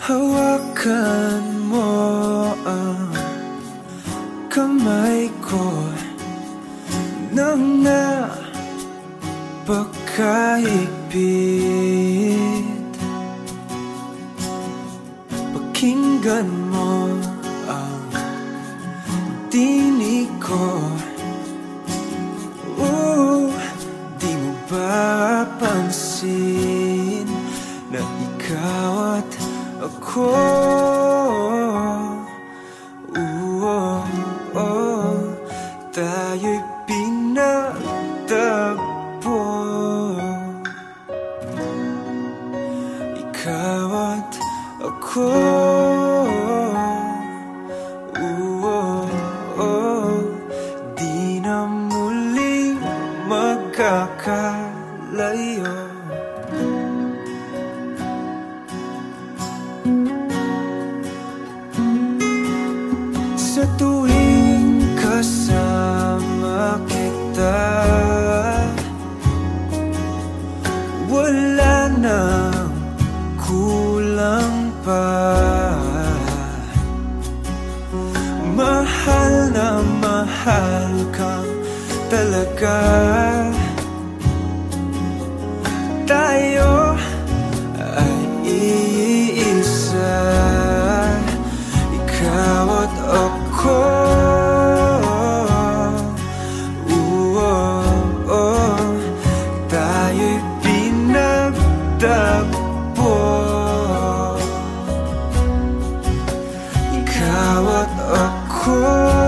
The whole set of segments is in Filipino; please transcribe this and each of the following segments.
Hawakan mo ang kamay ko nang napakahigpit. Pakinggan mo ang tinig ko. Di mo ba pansin na ikaw at ako? Tayo'y pinagtagpo. Ikaw at ako. Di na muling magkakalayo. Sa tuwing kasama kita, wala nang kulang pa. Mahal na mahal kang talaga. Tayo ay iisa, ikaw at ako. Tayo'y pinagtagpo. Ikaw at ako.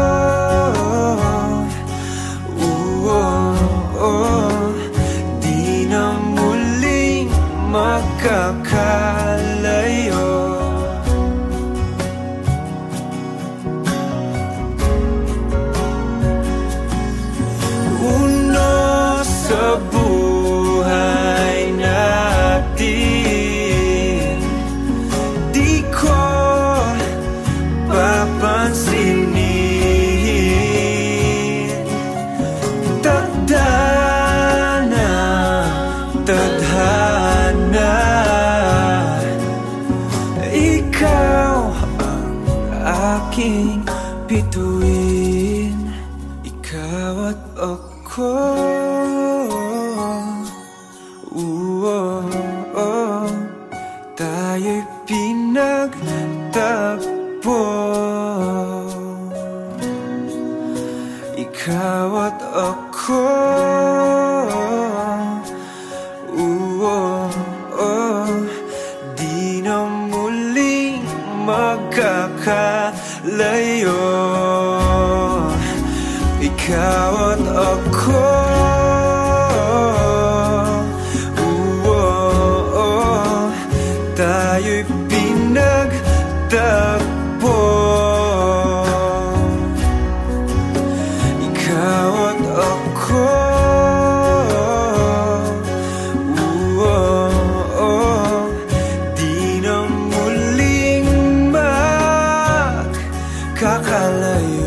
Di na muling magkakalayo. Sa buhay natin, di ko papansinin. Tadhana, tadhana, ikaw ang aking bituin. Ikaw at ako. Tayo'y pinagtagpo. Ikaw at ako. Di na muling magkakalayo. Ikaw at ako. Tayo'y pinagtagpo. Ikaw at ako. Di na muling magkakalayo.